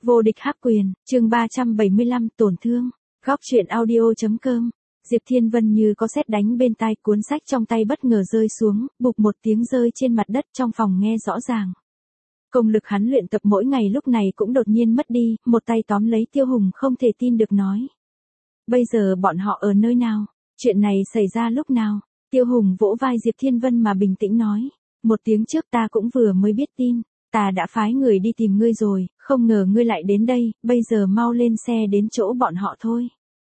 Vô địch hắc quyền, chương 375, tổn thương. Góc truyện audio.com. Diệp Thiên Vân như có sét đánh bên tai, cuốn sách trong tay bất ngờ rơi xuống, bụp một tiếng rơi trên mặt đất, trong phòng nghe rõ ràng. Công lực hắn luyện tập mỗi ngày lúc này cũng đột nhiên mất đi, một tay tóm lấy Tiêu Hùng không thể tin được nói. Bây giờ bọn họ ở nơi nào? Chuyện này xảy ra lúc nào? Tiêu Hùng vỗ vai Diệp Thiên Vân mà bình tĩnh nói. Một tiếng trước ta cũng vừa mới biết tin. Ta đã phái người đi tìm ngươi rồi, không ngờ ngươi lại đến đây, bây giờ mau lên xe đến chỗ bọn họ thôi.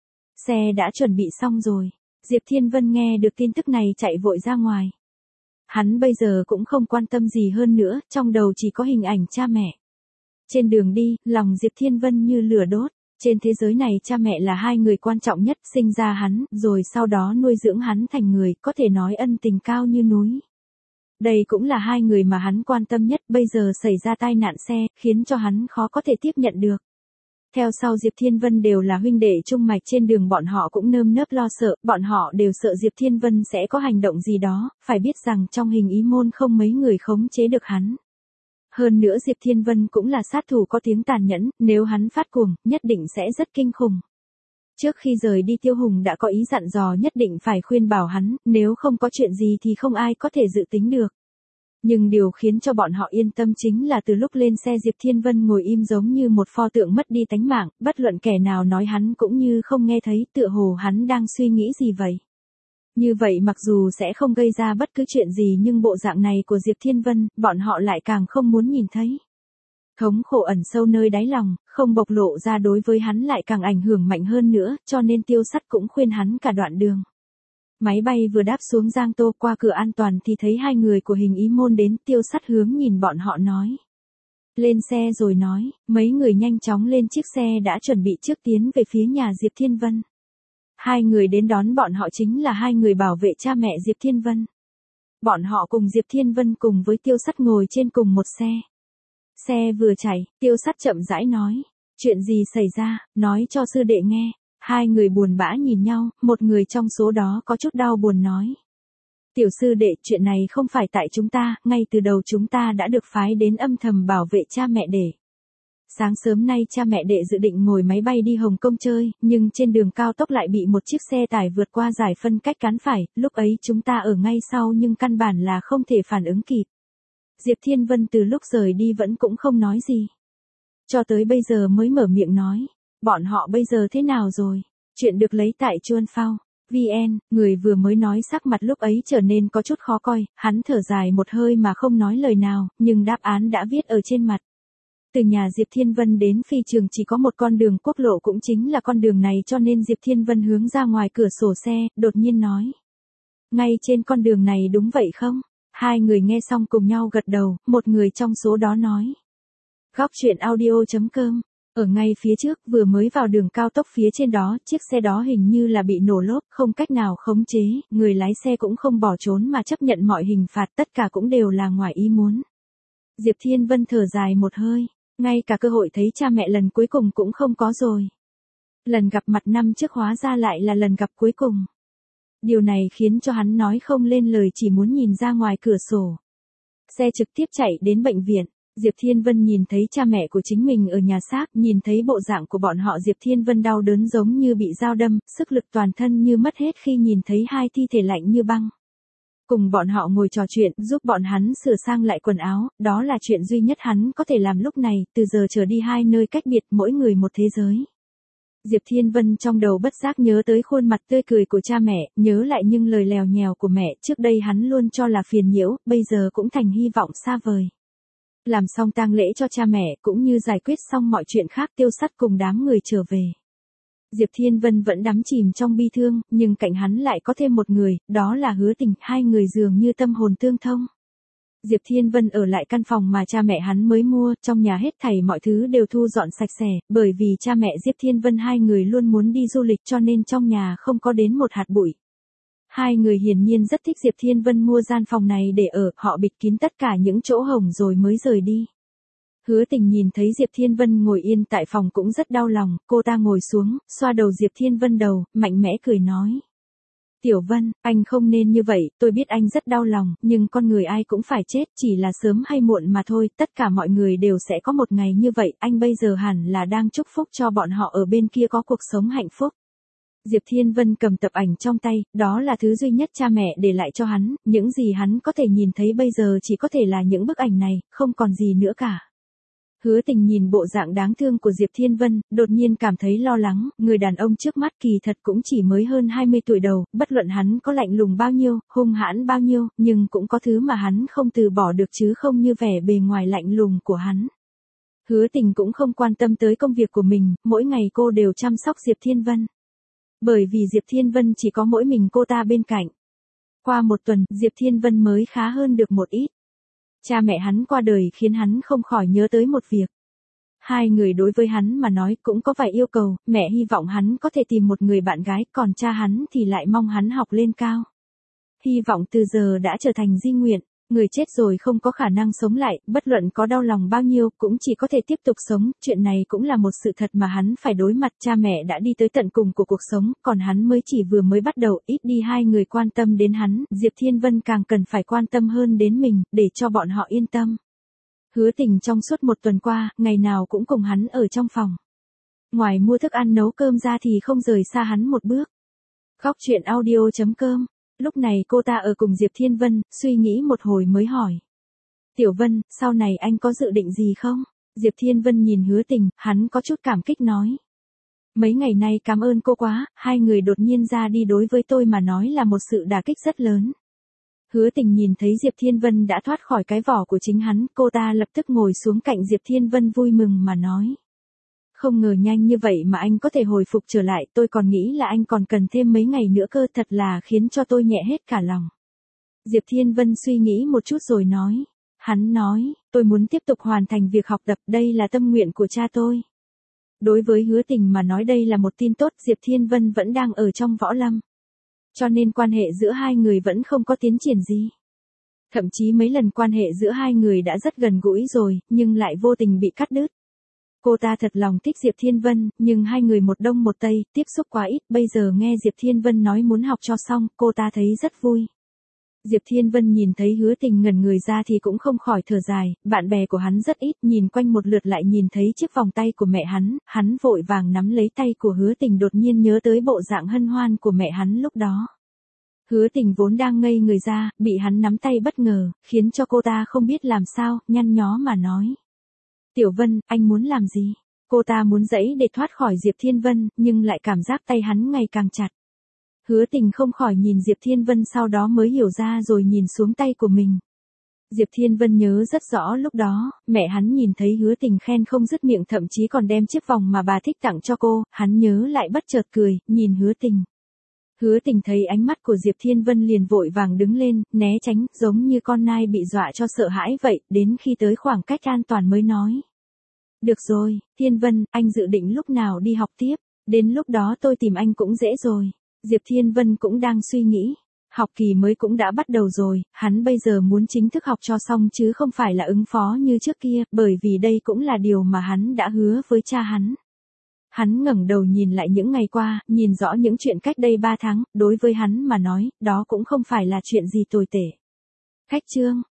Xe đã chuẩn bị xong rồi. Diệp Thiên Vân nghe được tin tức này chạy vội ra ngoài. Hắn bây giờ cũng không quan tâm gì hơn nữa, trong đầu chỉ có hình ảnh cha mẹ. Trên đường đi, lòng Diệp Thiên Vân như lửa đốt. Trên thế giới này cha mẹ là hai người quan trọng nhất, sinh ra hắn, rồi sau đó nuôi dưỡng hắn thành người, có thể nói ân tình cao như núi. Đây cũng là hai người mà hắn quan tâm nhất, bây giờ xảy ra tai nạn xe, khiến cho hắn khó có thể tiếp nhận được. Theo sau Diệp Thiên Vân đều là huynh đệ chung mạch, trên đường bọn họ cũng nơm nớp lo sợ, bọn họ đều sợ Diệp Thiên Vân sẽ có hành động gì đó, phải biết rằng trong hình ý môn không mấy người khống chế được hắn. Hơn nữa Diệp Thiên Vân cũng là sát thủ có tiếng tàn nhẫn, nếu hắn phát cuồng, nhất định sẽ rất kinh khủng. Trước khi rời đi Tiêu Hùng đã có ý dặn dò nhất định phải khuyên bảo hắn, nếu không có chuyện gì thì không ai có thể dự tính được. Nhưng điều khiến cho bọn họ yên tâm chính là từ lúc lên xe Diệp Thiên Vân ngồi im giống như một pho tượng mất đi tánh mạng, bất luận kẻ nào nói hắn cũng như không nghe thấy, tựa hồ hắn đang suy nghĩ gì vậy. Như vậy mặc dù sẽ không gây ra bất cứ chuyện gì nhưng bộ dạng này của Diệp Thiên Vân, bọn họ lại càng không muốn nhìn thấy. Thống khổ ẩn sâu nơi đáy lòng, không bộc lộ ra đối với hắn lại càng ảnh hưởng mạnh hơn nữa, cho nên Tiêu Sắt cũng khuyên hắn cả đoạn đường. Máy bay vừa đáp xuống Giang Tô, qua cửa an toàn thì thấy hai người của hình ý môn đến, Tiêu Sắt hướng nhìn bọn họ nói. Lên xe rồi nói, mấy người nhanh chóng lên chiếc xe đã chuẩn bị trước tiến về phía nhà Diệp Thiên Vân. Hai người đến đón bọn họ chính là hai người bảo vệ cha mẹ Diệp Thiên Vân. Bọn họ cùng Diệp Thiên Vân cùng với Tiêu Sắt ngồi trên cùng một xe. Xe vừa chạy, Tiêu Sắt chậm rãi nói. Chuyện gì xảy ra, nói cho sư đệ nghe. Hai người buồn bã nhìn nhau, một người trong số đó có chút đau buồn nói. Tiểu sư đệ, chuyện này không phải tại chúng ta, ngay từ đầu chúng ta đã được phái đến âm thầm bảo vệ cha mẹ đệ. Sáng sớm nay cha mẹ đệ dự định ngồi máy bay đi Hồng Kông chơi, nhưng trên đường cao tốc lại bị một chiếc xe tải vượt qua giải phân cách cán phải, lúc ấy chúng ta ở ngay sau nhưng căn bản là không thể phản ứng kịp. Diệp Thiên Vân từ lúc rời đi vẫn cũng không nói gì. Cho tới bây giờ mới mở miệng nói. Bọn họ bây giờ thế nào rồi? Chuyện được lấy tại Chuan Phao. VN, người vừa mới nói sắc mặt lúc ấy trở nên có chút khó coi, hắn thở dài một hơi mà không nói lời nào, nhưng đáp án đã viết ở trên mặt. Từ nhà Diệp Thiên Vân đến phi trường chỉ có một con đường quốc lộ, cũng chính là con đường này, cho nên Diệp Thiên Vân hướng ra ngoài cửa sổ xe, đột nhiên nói. Ngay trên con đường này đúng vậy không? Hai người nghe xong cùng nhau gật đầu, một người trong số đó nói. Góc truyện audio.com. Ở ngay phía trước, vừa mới vào đường cao tốc phía trên đó, chiếc xe đó hình như là bị nổ lốp, không cách nào khống chế, người lái xe cũng không bỏ trốn mà chấp nhận mọi hình phạt, tất cả cũng đều là ngoài ý muốn. Diệp Thiên Vân thở dài một hơi, ngay cả cơ hội thấy cha mẹ lần cuối cùng cũng không có rồi. Lần gặp mặt năm trước hóa ra lại là lần gặp cuối cùng. Điều này khiến cho hắn nói không lên lời, chỉ muốn nhìn ra ngoài cửa sổ. Xe trực tiếp chạy đến bệnh viện. Diệp Thiên Vân nhìn thấy cha mẹ của chính mình ở nhà xác, nhìn thấy bộ dạng của bọn họ, Diệp Thiên Vân đau đớn giống như bị dao đâm, sức lực toàn thân như mất hết khi nhìn thấy hai thi thể lạnh như băng. Cùng bọn họ ngồi trò chuyện, giúp bọn hắn sửa sang lại quần áo, đó là chuyện duy nhất hắn có thể làm lúc này, từ giờ trở đi hai nơi cách biệt, mỗi người một thế giới. Diệp Thiên Vân trong đầu bất giác nhớ tới khuôn mặt tươi cười của cha mẹ, nhớ lại những lời lèo nhèo của mẹ, trước đây hắn luôn cho là phiền nhiễu, bây giờ cũng thành hy vọng xa vời. Làm xong tang lễ cho cha mẹ, cũng như giải quyết xong mọi chuyện khác, Tiêu Sắt cùng đám người trở về. Diệp Thiên Vân vẫn đắm chìm trong bi thương, nhưng cạnh hắn lại có thêm một người, đó là Hứa Tình, hai người dường như tâm hồn tương thông. Diệp Thiên Vân ở lại căn phòng mà cha mẹ hắn mới mua, trong nhà hết thảy mọi thứ đều thu dọn sạch sẽ, bởi vì cha mẹ Diệp Thiên Vân hai người luôn muốn đi du lịch cho nên trong nhà không có đến một hạt bụi. Hai người hiển nhiên rất thích Diệp Thiên Vân mua gian phòng này để ở, họ bịt kín tất cả những chỗ hổng rồi mới rời đi. Hứa Tình nhìn thấy Diệp Thiên Vân ngồi yên tại phòng cũng rất đau lòng, cô ta ngồi xuống, xoa đầu Diệp Thiên Vân đầu, mạnh mẽ cười nói. Tiểu Vân, anh không nên như vậy, tôi biết anh rất đau lòng, nhưng con người ai cũng phải chết, chỉ là sớm hay muộn mà thôi, tất cả mọi người đều sẽ có một ngày như vậy, anh bây giờ hẳn là đang chúc phúc cho bọn họ ở bên kia có cuộc sống hạnh phúc. Diệp Thiên Vân cầm tập ảnh trong tay, đó là thứ duy nhất cha mẹ để lại cho hắn, những gì hắn có thể nhìn thấy bây giờ chỉ có thể là những bức ảnh này, không còn gì nữa cả. Hứa Tình nhìn bộ dạng đáng thương của Diệp Thiên Vân, đột nhiên cảm thấy lo lắng, người đàn ông trước mắt kỳ thật cũng chỉ mới hơn 20 tuổi đầu, bất luận hắn có lạnh lùng bao nhiêu, hung hãn bao nhiêu, nhưng cũng có thứ mà hắn không từ bỏ được chứ không như vẻ bề ngoài lạnh lùng của hắn. Hứa Tình cũng không quan tâm tới công việc của mình, mỗi ngày cô đều chăm sóc Diệp Thiên Vân. Bởi vì Diệp Thiên Vân chỉ có mỗi mình cô ta bên cạnh. Qua một tuần, Diệp Thiên Vân mới khá hơn được một ít. Cha mẹ hắn qua đời khiến hắn không khỏi nhớ tới một việc. Hai người đối với hắn mà nói cũng có vài yêu cầu, mẹ hy vọng hắn có thể tìm một người bạn gái, còn cha hắn thì lại mong hắn học lên cao. Hy vọng từ giờ đã trở thành di nguyện, người chết rồi không có khả năng sống lại, bất luận có đau lòng bao nhiêu cũng chỉ có thể tiếp tục sống, chuyện này cũng là một sự thật mà hắn phải đối mặt, cha mẹ đã đi tới tận cùng của cuộc sống, còn hắn mới chỉ vừa mới bắt đầu, ít đi hai người quan tâm đến hắn, Diệp Thiên Vân càng cần phải quan tâm hơn đến mình, để cho bọn họ yên tâm. Hứa Tình trong suốt một tuần qua, ngày nào cũng cùng hắn ở trong phòng. Ngoài mua thức ăn nấu cơm ra thì không rời xa hắn một bước. Góc truyện audio.com. Lúc này cô ta ở cùng Diệp Thiên Vân, suy nghĩ một hồi mới hỏi. Tiểu Vân, sau này anh có dự định gì không? Diệp Thiên Vân nhìn Hứa Tình, hắn có chút cảm kích nói. Mấy ngày nay cảm ơn cô quá, hai người đột nhiên ra đi đối với tôi mà nói là một sự đả kích rất lớn. Hứa Tình nhìn thấy Diệp Thiên Vân đã thoát khỏi cái vỏ của chính hắn, cô ta lập tức ngồi xuống cạnh Diệp Thiên Vân vui mừng mà nói. Không ngờ nhanh như vậy mà anh có thể hồi phục trở lại, tôi còn nghĩ là anh còn cần thêm mấy ngày nữa cơ, thật là khiến cho tôi nhẹ hết cả lòng. Diệp Thiên Vân suy nghĩ một chút rồi nói. Hắn nói, tôi muốn tiếp tục hoàn thành việc học tập, đây là tâm nguyện của cha tôi. Đối với Hứa Tình mà nói đây là một tin tốt, Diệp Thiên Vân vẫn đang ở trong võ lâm. Cho nên quan hệ giữa hai người vẫn không có tiến triển gì. Thậm chí mấy lần quan hệ giữa hai người đã rất gần gũi rồi, nhưng lại vô tình bị cắt đứt. Cô ta thật lòng thích Diệp Thiên Vân, nhưng hai người một đông một tây, tiếp xúc quá ít, bây giờ nghe Diệp Thiên Vân nói muốn học cho xong, cô ta thấy rất vui. Diệp Thiên Vân nhìn thấy Hứa Tình ngẩn người ra thì cũng không khỏi thở dài, bạn bè của hắn rất ít, nhìn quanh một lượt lại nhìn thấy chiếc vòng tay của mẹ hắn vội vàng nắm lấy tay của Hứa Tình, đột nhiên nhớ tới bộ dạng hân hoan của mẹ hắn lúc đó. Hứa Tình vốn đang ngây người ra, bị hắn nắm tay bất ngờ, khiến cho cô ta không biết làm sao, nhăn nhó mà nói. Tiểu Vân, anh muốn làm gì? Cô ta muốn giãy để thoát khỏi Diệp Thiên Vân, nhưng lại cảm giác tay hắn ngày càng chặt. Hứa Tình không khỏi nhìn Diệp Thiên Vân, sau đó mới hiểu ra rồi nhìn xuống tay của mình. Diệp Thiên Vân nhớ rất rõ lúc đó, mẹ hắn nhìn thấy Hứa Tình khen không dứt miệng, thậm chí còn đem chiếc vòng mà bà thích tặng cho cô, hắn nhớ lại bất chợt cười, nhìn Hứa Tình. Hứa Tình thấy ánh mắt của Diệp Thiên Vân liền vội vàng đứng lên, né tránh, giống như con nai bị dọa cho sợ hãi vậy, đến khi tới khoảng cách an toàn mới nói. Được rồi, Thiên Vân, anh dự định lúc nào đi học tiếp, đến lúc đó tôi tìm anh cũng dễ rồi. Diệp Thiên Vân cũng đang suy nghĩ, học kỳ mới cũng đã bắt đầu rồi, hắn bây giờ muốn chính thức học cho xong chứ không phải là ứng phó như trước kia, bởi vì đây cũng là điều mà hắn đã hứa với cha hắn. Hắn ngẩng đầu nhìn lại những ngày qua, nhìn rõ những chuyện cách đây 3 tháng, đối với hắn mà nói, đó cũng không phải là chuyện gì tồi tệ. Cách chương